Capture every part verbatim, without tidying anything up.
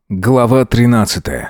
Глава тринадцатая.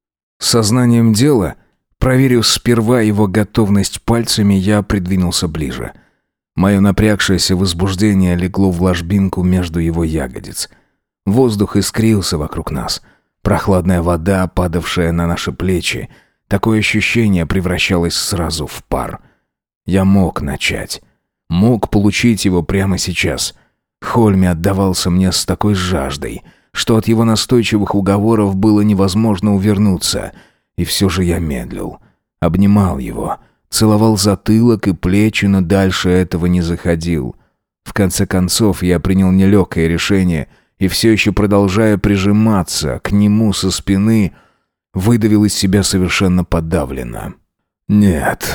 Сознанием дела, проверив сперва его готовность пальцами, я придвинулся ближе. Мое напрягшееся возбуждение легло в ложбинку между его ягодиц. Воздух искрился вокруг нас. Прохладная вода, падавшая на наши плечи. Такое ощущение превращалось сразу в пар. Я мог начать. Мог получить его прямо сейчас. Хольми отдавался мне с такой жаждой, что от его настойчивых уговоров было невозможно увернуться. И все же я медлил. Обнимал его, целовал затылок и плечи, но дальше этого не заходил. В конце концов, я принял нелегкое решение и, все еще продолжая прижиматься к нему со спины, выдавил из себя совершенно подавленно. «Нет,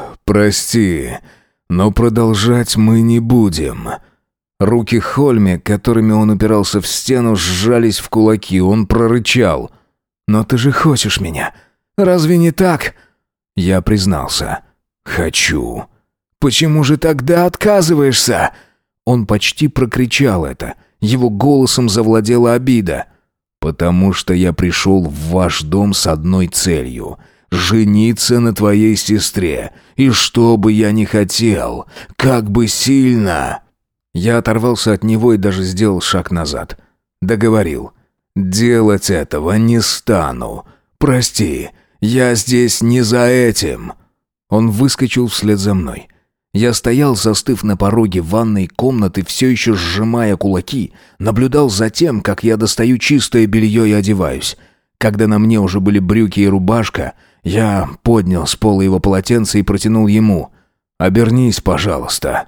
прости, но продолжать мы не будем». Руки Хольми, которыми он упирался в стену, сжались в кулаки. Он прорычал: «Но ты же хочешь меня. Разве не так?» Я признался: «Хочу». «Почему же тогда отказываешься?» Он почти прокричал это. Его голосом завладела обида. «Потому что я пришел в ваш дом с одной целью — жениться на твоей сестре. И что бы я ни хотел, как бы сильно...» Я оторвался от него и даже сделал шаг назад. Договорил: «Делать этого не стану. Прости, я здесь не за этим». Он выскочил вслед за мной. Я стоял, застыв на пороге ванной комнаты, все еще сжимая кулаки, наблюдал за тем, как я достаю чистое белье и одеваюсь. Когда на мне уже были брюки и рубашка, я поднял с пола его полотенце и протянул ему. «Обернись, пожалуйста».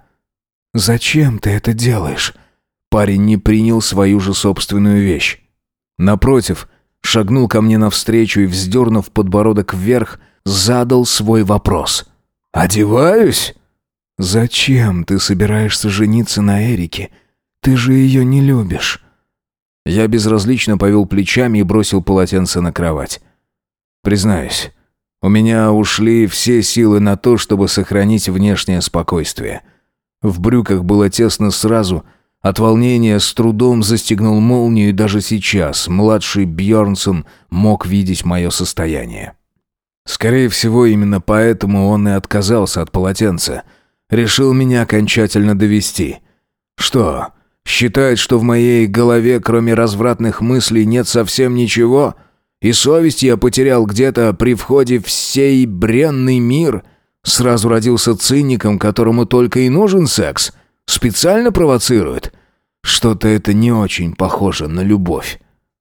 «Зачем ты это делаешь?» Парень не принял свою же собственную вещь. Напротив, шагнул ко мне навстречу и, вздернув подбородок вверх, задал свой вопрос. «Одеваюсь?» «Зачем ты собираешься жениться на Эрике? Ты же ее не любишь». Я безразлично повел плечами и бросил полотенце на кровать. Признаюсь, у меня ушли все силы на то, чтобы сохранить внешнее спокойствие. В брюках было тесно сразу. От волнения с трудом застегнул молнию, и даже сейчас младший Бьернсон мог видеть мое состояние. Скорее всего, именно поэтому он и отказался от полотенца. Решил меня окончательно довести. Что, считает, что в моей голове, кроме развратных мыслей, нет совсем ничего? И совесть я потерял где-то при входе в сей бренный мир? Сразу родился циником, которому только и нужен секс? Специально провоцирует? Что-то это не очень похоже на любовь.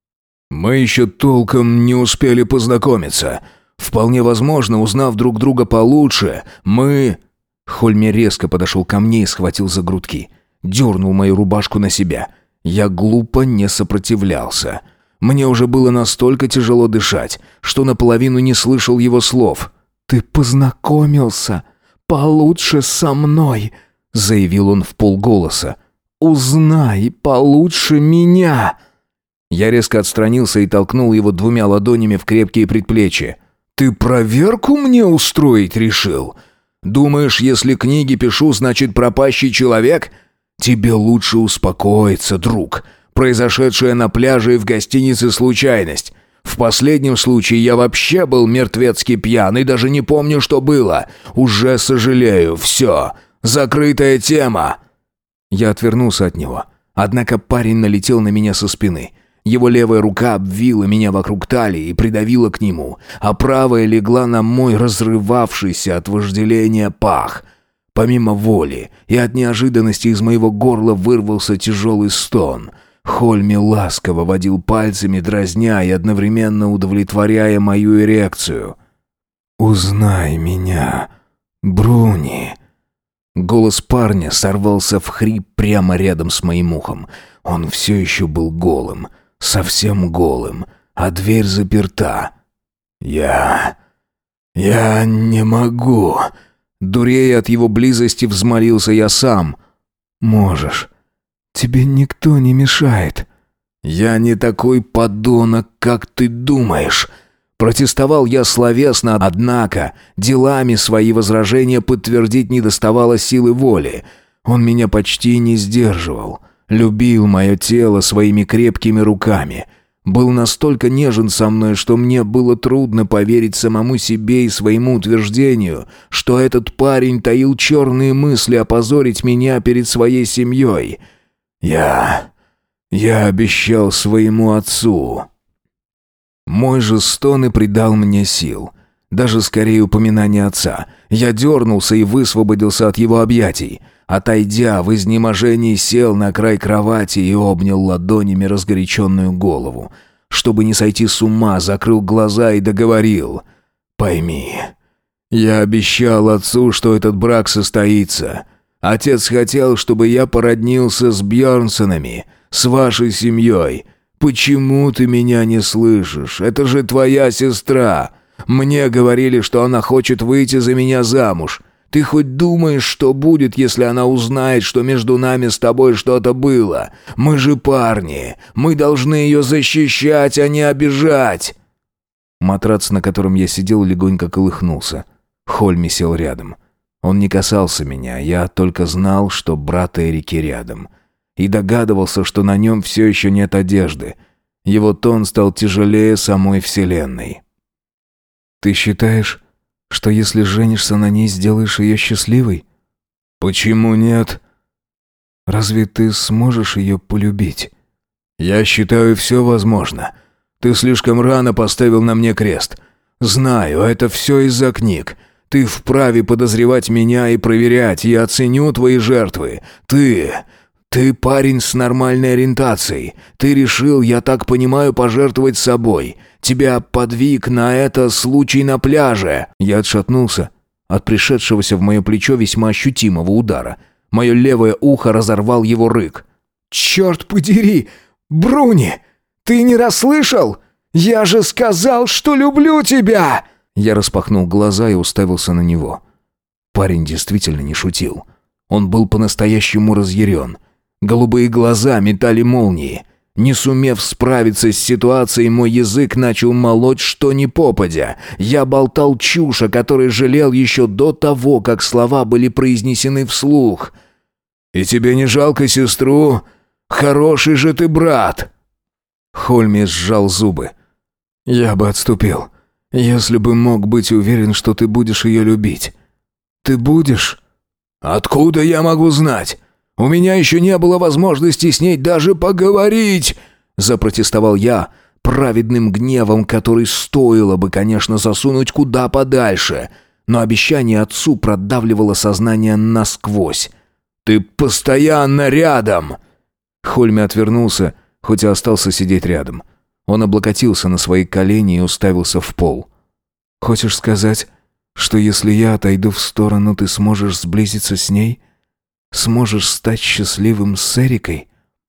Мы еще толком не успели познакомиться. Вполне возможно, узнав друг друга получше, мы... Хольми резко подошел ко мне и схватил за грудки. Дернул мою рубашку на себя. Я глупо не сопротивлялся. Мне уже было настолько тяжело дышать, что наполовину не слышал его слов. «Ты познакомился получше со мной», — заявил он вполголоса. «Узнай получше меня». Я резко отстранился и толкнул его двумя ладонями в крепкие предплечья. «Ты проверку мне устроить решил? Думаешь, если книги пишу, значит пропащий человек? Тебе лучше успокоиться, друг. Произошедшая на пляже и в гостинице случайность. В последнем случае я вообще был мертвецки пьян и даже не помню, что было. Уже сожалею. Все. Закрытая тема». Я отвернулся от него. Однако парень налетел на меня со спины. Его левая рука обвила меня вокруг талии и придавила к нему, а правая легла на мой разрывавшийся от вожделения пах. Помимо воли и от неожиданности из моего горла вырвался тяжелый стон. Хольми ласково водил пальцами, дразня и одновременно удовлетворяя мою эрекцию. «Узнай меня, Бруни». Голос парня сорвался в хрип прямо рядом с моим ухом. Он все еще был голым, совсем голым, а дверь заперта. «Я... я не могу...» Дурея от его близости, взмолился я сам. «Можешь. Тебе никто не мешает». «Я не такой подонок, как ты думаешь». Протестовал я словесно, однако делами свои возражения подтвердить не доставало силы воли. Он меня почти не сдерживал. Любил мое тело своими крепкими руками. Был настолько нежен со мной, что мне было трудно поверить самому себе и своему утверждению, что этот парень таил черные мысли опозорить меня перед своей семьей. Я... я обещал своему отцу. Мой же стон и придал мне сил. Даже скорее упоминание отца. Я дернулся и высвободился от его объятий. Отойдя, в изнеможении сел на край кровати и обнял ладонями разгоряченную голову. Чтобы не сойти с ума, закрыл глаза и договорил. «Пойми, я обещал отцу, что этот брак состоится. Отец хотел, чтобы я породнился с Бьернсонами, с вашей семьей. Почему ты меня не слышишь? Это же твоя сестра. Мне говорили, что она хочет выйти за меня замуж. Ты хоть думаешь, что будет, если она узнает, что между нами с тобой что-то было? Мы же парни. Мы должны ее защищать, а не обижать». Матрац, на котором я сидел, легонько колыхнулся. Хольми сел рядом. Он не касался меня, я только знал, что брат Эрики рядом. И догадывался, что на нем все еще нет одежды. Его тон стал тяжелее самой вселенной. «Ты считаешь, что если женишься на ней, сделаешь ее счастливой?» «Почему нет?» «Разве ты сможешь ее полюбить?» «Я считаю, все возможно. Ты слишком рано поставил на мне крест. Знаю, это все из-за книг. Ты вправе подозревать меня и проверять. Я оценю твои жертвы. Ты... ты парень с нормальной ориентацией. Ты решил, я так понимаю, пожертвовать собой. Тебя подвиг на это случай на пляже». Я отшатнулся от пришедшегося в мое плечо весьма ощутимого удара. Мое левое ухо разорвал его рык. «Черт подери! Бруни! Ты не расслышал? Я же сказал, что люблю тебя!» Я распахнул глаза и уставился на него. Парень действительно не шутил. Он был по-настоящему разъярен. Голубые глаза метали молнии. Не сумев справиться с ситуацией, мой язык начал молоть что ни попадя. Я болтал чушь, о которой жалел еще до того, как слова были произнесены вслух. «И тебе не жалко сестру? Хороший же ты брат!» Хольми сжал зубы. «Я бы отступил, если бы мог быть уверен, что ты будешь ее любить. Ты будешь?» «Откуда я могу знать? У меня еще не было возможности с ней даже поговорить!» Запротестовал я праведным гневом, который стоило бы, конечно, засунуть куда подальше. Но обещание отцу продавливало сознание насквозь. «Ты постоянно рядом!» Хольми отвернулся, хоть и остался сидеть рядом. Он облокотился на свои колени и уставился в пол. «Хочешь сказать, что если я отойду в сторону, ты сможешь сблизиться с ней? Сможешь стать счастливым с Эрикой?»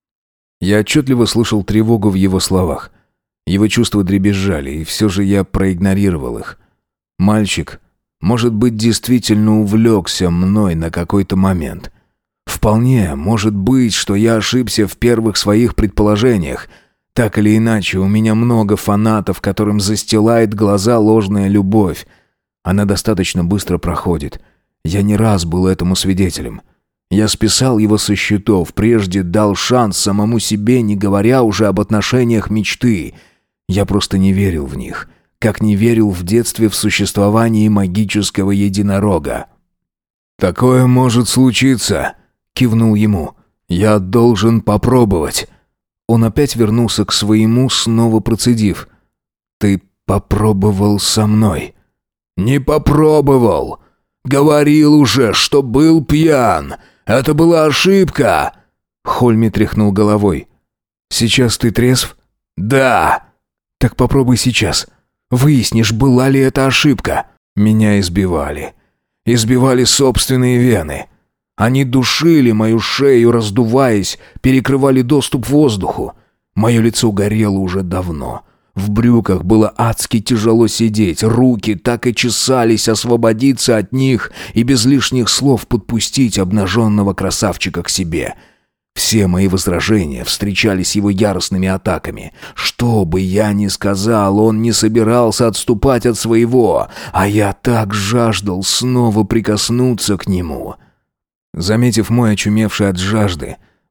Я отчетливо слышал тревогу в его словах. Его чувства дребезжали, и все же я проигнорировал их. Мальчик, может быть, действительно увлекся мной на какой-то момент. Вполне может быть, что я ошибся в первых своих предположениях. Так или иначе, у меня много фанатов, которым застилает глаза ложная любовь. Она достаточно быстро проходит. Я не раз был этому свидетелем. Я списал его со счетов, прежде дал шанс самому себе, не говоря уже об отношениях мечты. Я просто не верил в них, как не верил в детстве в существование магического единорога. «Такое может случиться», — кивнул ему. «Я должен попробовать». Он опять вернулся к своему, снова процедив. «Ты попробовал со мной?» «Не попробовал. Говорил уже, что был пьян. Это была ошибка!» Хольми тряхнул головой. «Сейчас ты трезв?» «Да!» «Так попробуй сейчас. Выяснишь, была ли это ошибка». Меня избивали. Избивали собственные вены. Они душили мою шею, раздуваясь, перекрывали доступ воздуху. Мое лицо горело уже давно. В брюках было адски тяжело сидеть, руки так и чесались освободиться от них и без лишних слов подпустить обнаженного красавчика к себе. Все мои возражения встречались его яростными атаками. Что бы я ни сказал, он не собирался отступать от своего, а я так жаждал снова прикоснуться к нему. Заметив мой очумевший от жажды,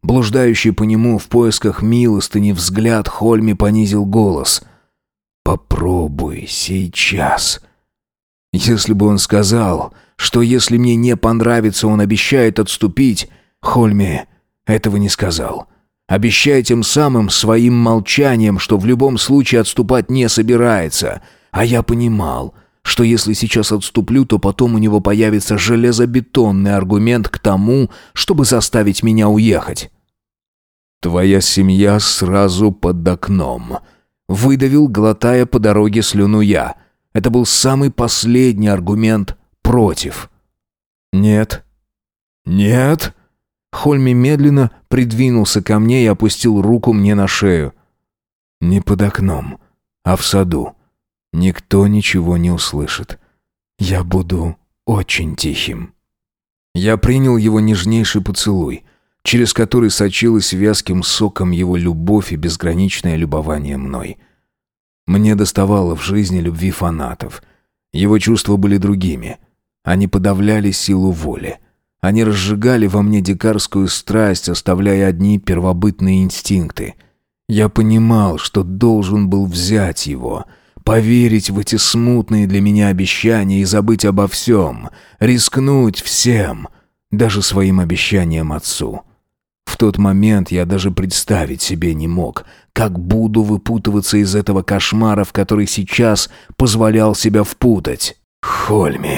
Блуждающий по нему в поисках милостыни взгляд Хольми понизил голос. «Попробуй сейчас». Если бы он сказал, что если мне не понравится, он обещает отступить, Хольми этого не сказал. Обещая тем самым своим молчанием, что в любом случае отступать не собирается. А я понимал, что если сейчас отступлю, то потом у него появится железобетонный аргумент к тому, чтобы заставить меня уехать. «Твоя семья сразу под окном», — выдавил, глотая по дороге слюну я. Это был самый последний аргумент против. «Нет». «Нет?» Хольми медленно придвинулся ко мне и опустил руку мне на шею. «Не под окном, а в саду. Никто ничего не услышит. Я буду очень тихим». Я принял его нежнейший поцелуй, через который сочилась вязким соком его любовь и безграничное любование мной. Мне доставало в жизни любви фанатов. Его чувства были другими. Они подавляли силу воли. Они разжигали во мне дикарскую страсть, оставляя одни первобытные инстинкты. Я понимал, что должен был взять его, поверить в эти смутные для меня обещания и забыть обо всем, рискнуть всем, даже своим обещанием отцу. В тот момент я даже представить себе не мог, как буду выпутываться из этого кошмара, в который сейчас позволял себя впутать. «Хольми,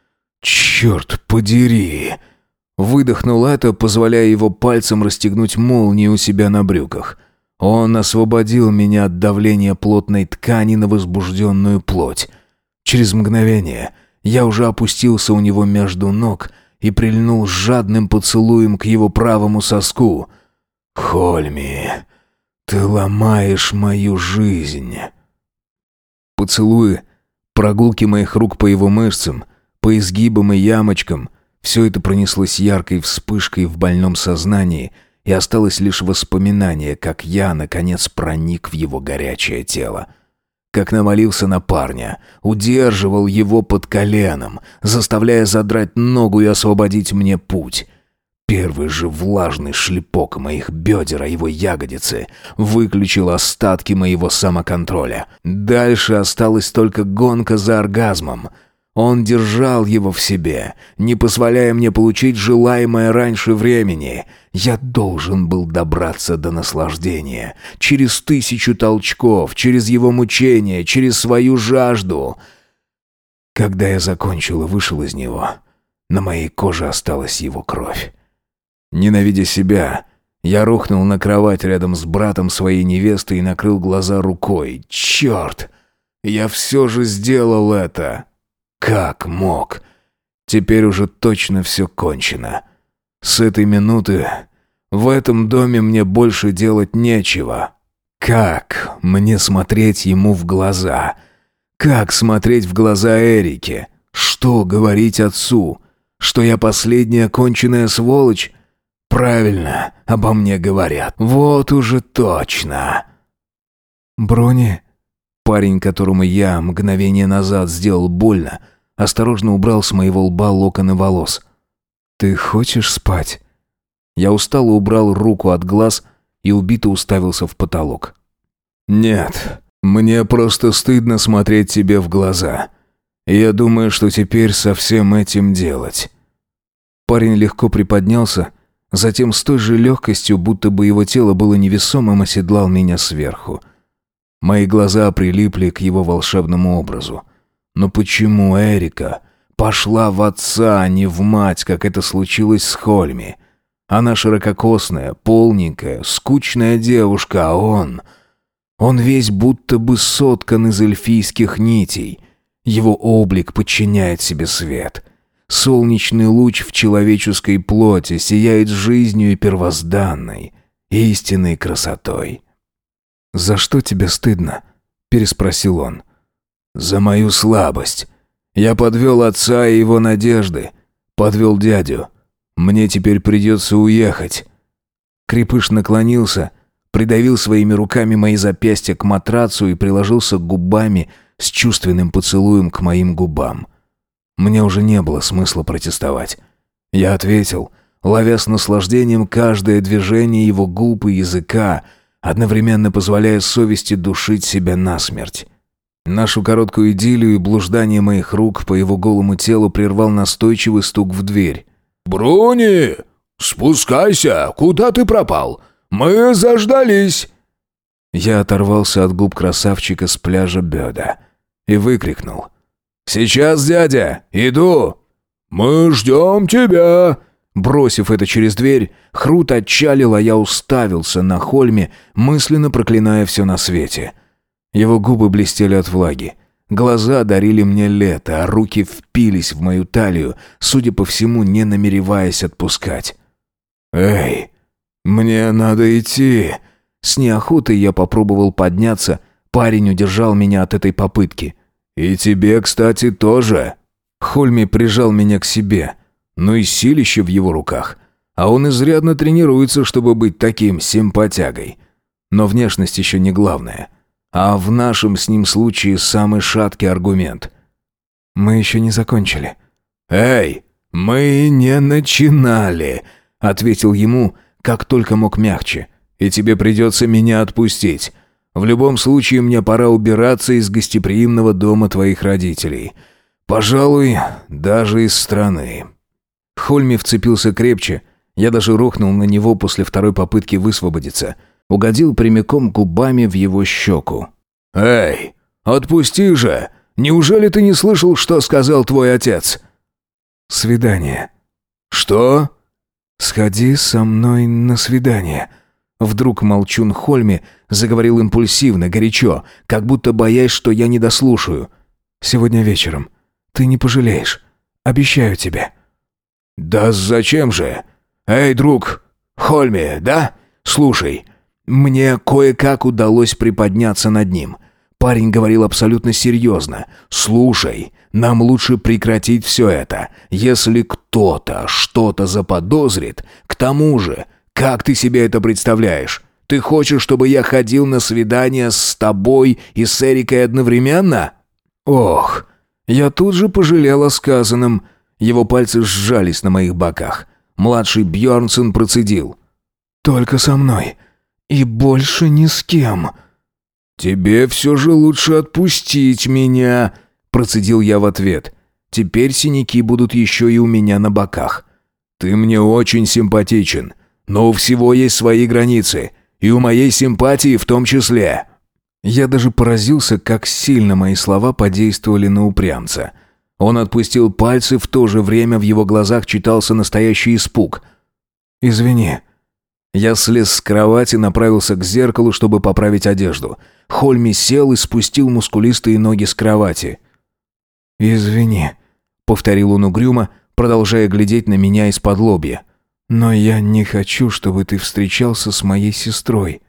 черт подери!» Выдохнул это, позволяя его пальцем расстегнуть молнии у себя на брюках. Он освободил меня от давления плотной ткани на возбужденную плоть. Через мгновение я уже опустился у него между ног и прильнул с жадным поцелуем к его правому соску. «Хольми, ты ломаешь мою жизнь!» Поцелуи, прогулки моих рук по его мышцам, по изгибам и ямочкам — все это пронеслось яркой вспышкой в больном сознании, и осталось лишь воспоминание, как я, наконец, проник в его горячее тело. Как навалился на парня, удерживал его под коленом, заставляя задрать ногу и освободить мне путь. Первый же влажный шлепок моих бедер о его ягодицы выключил остатки моего самоконтроля. Дальше осталась только гонка за оргазмом. Он держал его в себе, не позволяя мне получить желаемое раньше времени. Я должен был добраться до наслаждения. Через тысячу толчков, через его мучения, через свою жажду. Когда я закончил и вышел из него, на моей коже осталась его кровь. Ненавидя себя, я рухнул на кровать рядом с братом своей невесты и накрыл глаза рукой. Черт! Я все же сделал это! Как мог? Теперь уже точно все кончено. С этой минуты в этом доме мне больше делать нечего. Как мне смотреть ему в глаза? Как смотреть в глаза Эрике? Что говорить отцу? Что я последняя конченая сволочь? Правильно обо мне говорят. Вот уже точно. Брони... Парень, которому я мгновение назад сделал больно, осторожно убрал с моего лба локоны волос. «Ты хочешь спать?» Я устало убрал руку от глаз и убито уставился в потолок. «Нет, мне просто стыдно смотреть тебе в глаза. Я думаю, что теперь со всем этим делать». Парень легко приподнялся, затем с той же легкостью, будто бы его тело было невесомым, оседлал меня сверху. Мои глаза прилипли к его волшебному образу. Но почему Эрика пошла в отца, а не в мать, как это случилось с Хольми? Она ширококосная, полненькая, скучная девушка, а он... Он весь будто бы соткан из эльфийских нитей. Его облик подчиняет себе свет. Солнечный луч в человеческой плоти сияет жизнью и первозданной, истинной красотой. «За что тебе стыдно?» — переспросил он. «За мою слабость. Я подвел отца и его надежды. Подвел дядю. Мне теперь придется уехать». Крепыш наклонился, придавил своими руками мои запястья к матрацу и приложился губами с чувственным поцелуем к моим губам. Мне уже не было смысла протестовать. Я ответил, ловя с наслаждением каждое движение его губ и языка, одновременно позволяя совести душить себя насмерть. Нашу короткую идиллию и блуждание моих рук по его голому телу прервал настойчивый стук в дверь. «Бруни, спускайся! Куда ты пропал? Мы заждались!» Я оторвался от губ красавчика с пляжа Бёда и выкрикнул. «Сейчас, дядя! Иду!» «Мы ждем тебя!» Бросив это через дверь, Хрут отчалил, а я уставился на Хольме, мысленно проклиная все на свете. Его губы блестели от влаги. Глаза дарили мне лето, а руки впились в мою талию, судя по всему, не намереваясь отпускать. «Эй, мне надо идти!» С неохотой я попробовал подняться, парень удержал меня от этой попытки. «И тебе, кстати, тоже!» Хольми прижал меня к себе, ну и силище в его руках, а он изрядно тренируется, чтобы быть таким симпатягой. Но внешность еще не главное, а в нашем с ним случае самый шаткий аргумент. «Мы еще не закончили». «Эй, мы не начинали!» — ответил ему, как только мог мягче. «И тебе придется меня отпустить. В любом случае мне пора убираться из гостеприимного дома твоих родителей. Пожалуй, даже из страны». Хольми вцепился крепче. Я даже рухнул на него после второй попытки высвободиться. Угодил прямиком губами в его щеку. «Эй, отпусти же! Неужели ты не слышал, что сказал твой отец?» «Свидание». «Что?» «Сходи со мной на свидание». Вдруг молчун Хольми заговорил импульсивно, горячо, как будто боясь, что я не дослушаю. «Сегодня вечером. Ты не пожалеешь. Обещаю тебе». «Да зачем же? Эй, друг, Хольми, да? Слушай, мне кое-как удалось приподняться над ним. Парень говорил абсолютно серьезно. Слушай, нам лучше прекратить все это. Если кто-то что-то заподозрит, к тому же, как ты себе это представляешь? Ты хочешь, чтобы я ходил на свидание с тобой и с Эрикой одновременно?» Ох, я тут же пожалел о сказанном. Его пальцы сжались на моих боках. Младший Бьорнсон процедил. «Только со мной. И больше ни с кем». «Тебе все же лучше отпустить меня», — процедил я в ответ. «Теперь синяки будут еще и у меня на боках. Ты мне очень симпатичен, но у всего есть свои границы, и у моей симпатии в том числе». Я даже поразился, как сильно мои слова подействовали на упрямца. Он отпустил пальцы, в то же время в его глазах читался настоящий испуг. «Извини». Я слез с кровати, направился к зеркалу, чтобы поправить одежду. Хольми сел и спустил мускулистые ноги с кровати. «Извини», — повторил он угрюмо, продолжая глядеть на меня из-под лобья. «Но я не хочу, чтобы ты встречался с моей сестрой».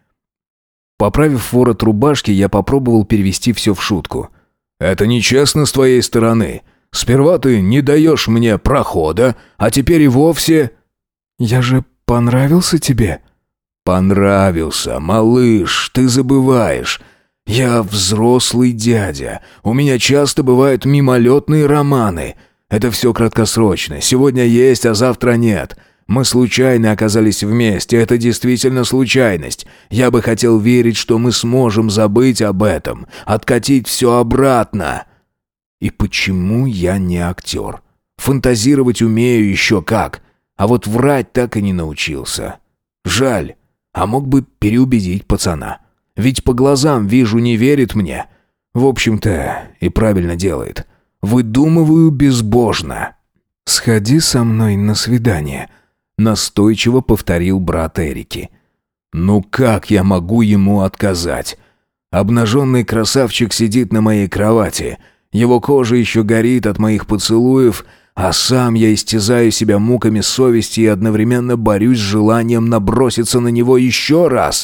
Поправив ворот рубашки, я попробовал перевести все в шутку. «Это нечестно с твоей стороны. Сперва ты не даешь мне прохода, а теперь и вовсе...» «Я же понравился тебе?» «Понравился, малыш, ты забываешь. Я взрослый дядя. У меня часто бывают мимолетные романы. Это все краткосрочно. Сегодня есть, а завтра нет. Мы случайно оказались вместе. Это действительно случайность. Я бы хотел верить, что мы сможем забыть об этом, откатить все обратно. И почему я не актер? Фантазировать умею еще как, а вот врать так и не научился. Жаль, а мог бы переубедить пацана. Ведь по глазам вижу, не верит мне. В общем-то, и правильно делает. Выдумываю безбожно. «Сходи со мной на свидание», — настойчиво повторил брат Эрики. «Ну как я могу ему отказать? Обнаженный красавчик сидит на моей кровати. Его кожа еще горит от моих поцелуев, а сам я истязаю себя муками совести и одновременно борюсь с желанием наброситься на него еще раз.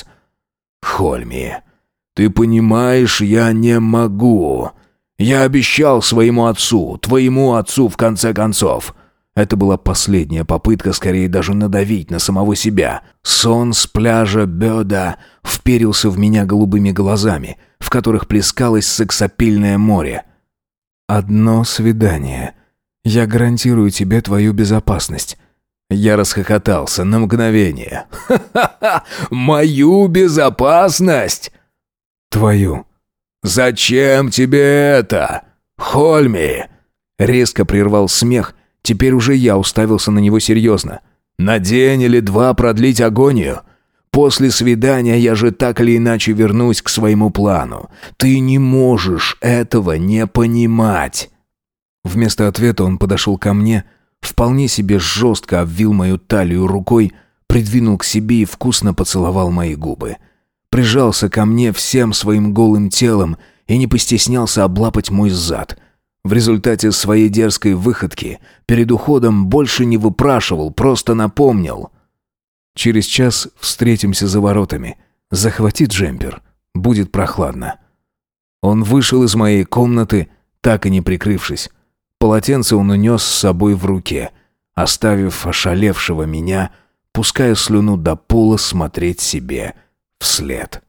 Хольми, ты понимаешь, я не могу. Я обещал своему отцу, твоему отцу в конце концов». Это была последняя попытка скорее даже надавить на самого себя. Сон с пляжа Бёда вперился в меня голубыми глазами, в которых плескалось сексапильное море. «Одно свидание. Я гарантирую тебе твою безопасность. Я расхохотался на мгновение. «Ха-ха-ха! Мою безопасность!» «Твою». «Зачем тебе это, Хольми?» Резко прервал смех. Теперь уже я уставился на него серьезно. «На день или два продлить агонию? После свидания я же так или иначе вернусь к своему плану. Ты не можешь этого не понимать». Вместо ответа он подошел ко мне, вполне себе жестко обвил мою талию рукой, придвинул к себе и вкусно поцеловал мои губы. Прижался ко мне всем своим голым телом и не постеснялся облапать мой зад. В результате своей дерзкой выходки перед уходом больше не выпрашивал, просто напомнил. «Через час встретимся за воротами. Захвати джемпер. Будет прохладно». Он вышел из моей комнаты, так и не прикрывшись. Полотенце он унес с собой в руке, оставив ошалевшего меня, пуская слюну до пола, смотреть себе вслед.